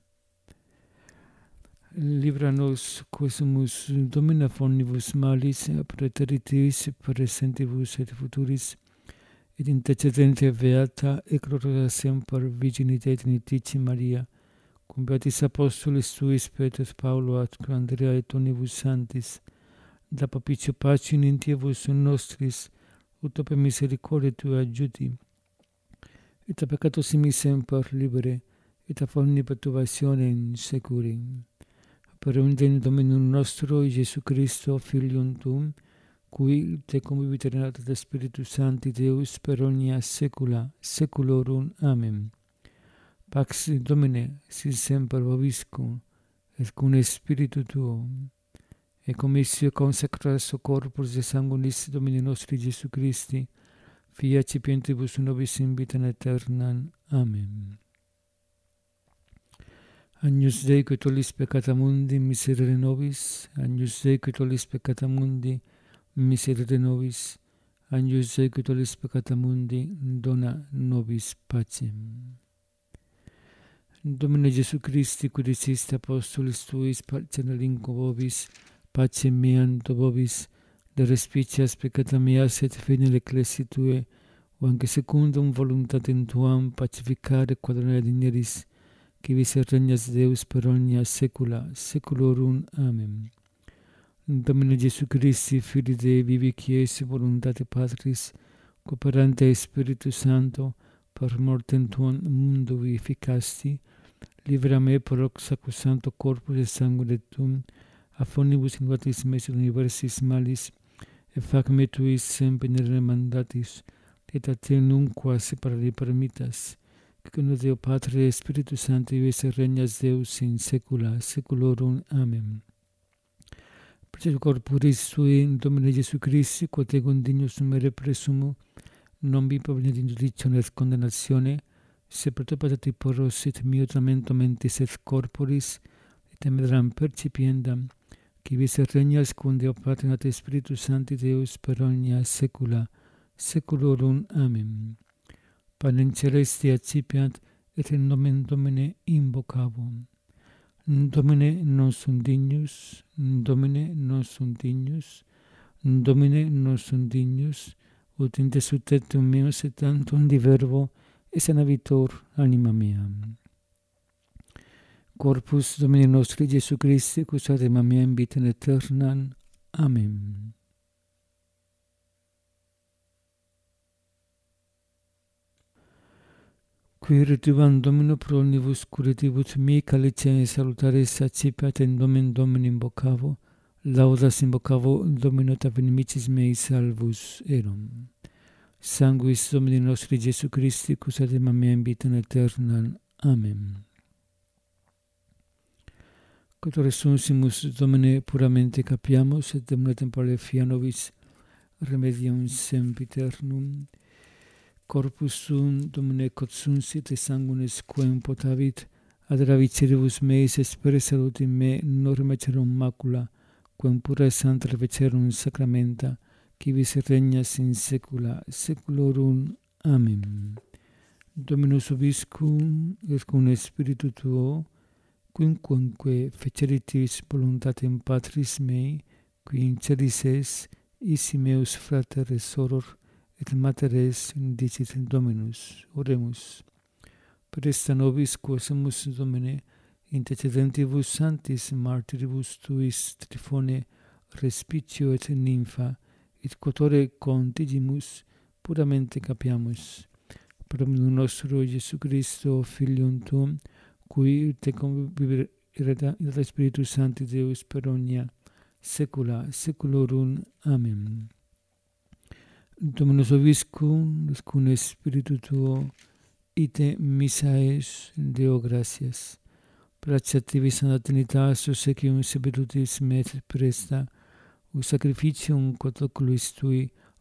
[SPEAKER 1] Libera nos quesumus domina omnibus malis, praeteritis presentibus et futuris, et intercedente beata et gloriosa semper Virginite Trinitatis Maria, cum beatis apostolis tuis Petrus Paulo et Andrea et omnibus sanctis, da propicio pace in diebus nostris, ut per misericordia tua adjuti, et a peccatos mi semper libere, et a omni perturbatione in securi. Per unde Dominum nostro, Iesu Christo, Filium tuum, qui te convivit renat de Spiritus Sancti Deus per omnia saecula saeculorum. Amen. Pax Domine, sit semper vobiscum, et cum spiritu tuo, et commissio consecras corpus et sanguinis Domini nostri Iesu Christi, fiat cipientibus nobis in vitam aeternam. Amen. Agnus Dei, qui tollis peccata mundi, miserere nobis. Agnus Dei, qui tollis peccata mundi, miserere nobis. Agnus Dei, qui tollis peccata mundi, dona nobis pacem. Domine Iesu Christi, qui diciste apostolis tuis, pacem relinquo vobis, pacem meam do vobis, de respicias peccata meas et fide ecclesiae tue, o anche secundum voluntatem tuam pacificare quadrone digneris, qui vis regnas Deus per omnia saecula saeculorum. Amen. Domine Iesu Christi, Filii Dei, vivi quies voluntate Patris, cooperante Spiritus Sancto, per mortem tuam mundo vivificasti, libera me per hoc sacrosancto corpus et sanguine tuum, a omnibus inquatis mesis universis malis, et fac me tuis semper nere mandatis, et a te nunquam separare permittas, que con Deo Patre et Spiritus Sancti vives et regnas Deus in saecula saeculorum. Amen. Per corporis tui, Domine Iesu Christi, quod egum dignus numere presumo, non vi provenit in judicione et condemnatione, se per te patati poros et mio tramento mentis et corporis, et medram percipiendam, qui vis et regnas cum Deo Patre et Spiritus Sancti Deus per omnia saecula saeculorum. Amen. Panem celesti accipiat, et in nomen Domine invocavo. Domine non sunt dignus, Domine non sunt dignus, Domine non sunt dignus, ut in te sutetum meus et tantum di verbo, et sanavitor anima mea. Corpus Domini nostri Iesu Christi, cus anima mea in vitam aeternam. Amen. Qui retuvam Domino pro omnibus curatibus mi, calicem salutaris accipiat in nomen Domini invocavo, laudas invocavo Domino et inimicis mei salvus erum. Sanguis Domini nostri Iesu Christi, cus anima mea in vitam aeternam. Amen. Quod resursimus Domine puramente capiamus, et demne temporale fia nobis remedium sempiternum. Corpus tuum, Domine, quod sunsit et sanguinis quem potavit, ad raviciribus meis et spere salutim me non mecerum macula, quem pura et santa revecerum sacramenta, qui vis regnas in saecula saeculorum. Amen. Dominus vobiscum, et cum spiritu tuo, quinquamque feceritis voluntatem Patris mei, qui in celis es, isi meus frater et soror, et materes dicit Dominus. Oremus. Presta nobis quosemus Domine, intercedentibus sanctis martyribus tuis Trifone, Respicio et Nympha, et quotore contigimus puramente capiamus. Per omnium nostro Iesu Christo, Filium tuum, qui te convivit et Spiritus Sancti Deus per omnia saecula saeculorum. Amen. Dominus vobiscum, et cum spiritu tuo, ite missa es, Deo gratias. Praeciativis Sancta Trinitas, socium seberutis me presta, ut sacrificium quod oculis tui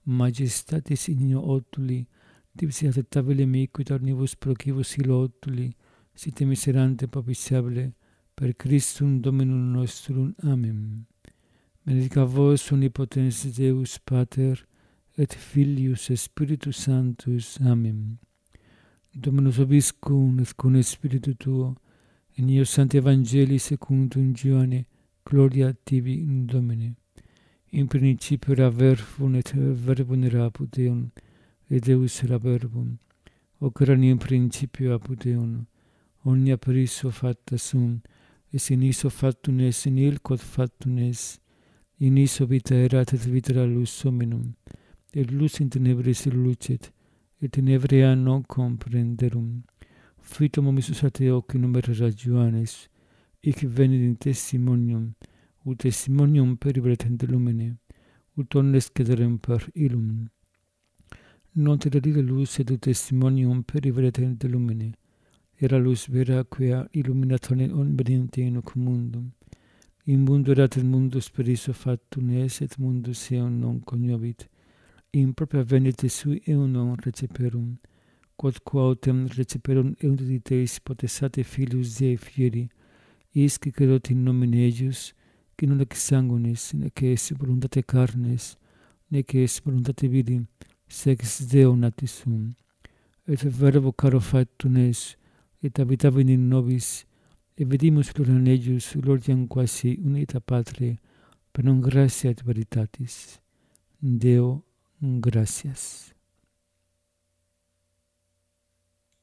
[SPEAKER 1] majestatis inio otuli, dipsi acceptabile mi quid omnibus procivus ilo otuli, site miserante propitiable, per Christum Dominum nostrum. Amen. Benedica vos omnipotens Deus Pater, et Filius et Spiritus Sanctus. Amen. Dominus vobiscum et cum spiritu tuo, in eo Sancti Evangelii secundum Ioanne, gloria tibi, Domine. In principio era verbum, et verbum era apud Deum, et Deus era verbum. Hoc erat in principio apud Deum. Omnia per issue facta sunt, et in issue factum est, in il quod factum est. In issue vita erat, et vita era lux hominum. Et lux in tenebris lucet, et tenebria non comprenderum. Fuitum omissus ate occinum erat Ioannes, hic venit in testimonium, ut testimonium periveretent lumine, ut omnes cederem per illum. Non terire lux, et ut testimonium periveretent lumine. Era lux vera quia illuminatone veninte in hoc mundum. In mundo erat, et mundus per issue factum est, et mundus eum non cognovit. In propria venite sui eum non receperum, quod quautem receperum eunt di Teis potestate Filius Dei fieri, isque credot in nomine eius, qui non ex sanguinis, nec est voluntate carnes, nec est voluntate viri, sed ex Deo natis sum. Et verbo caro factum est, et habitavit in nobis, et vedimus gloria in eius, gloriam quasi unita Patri, per non gratia et veritatis. Deo gratias.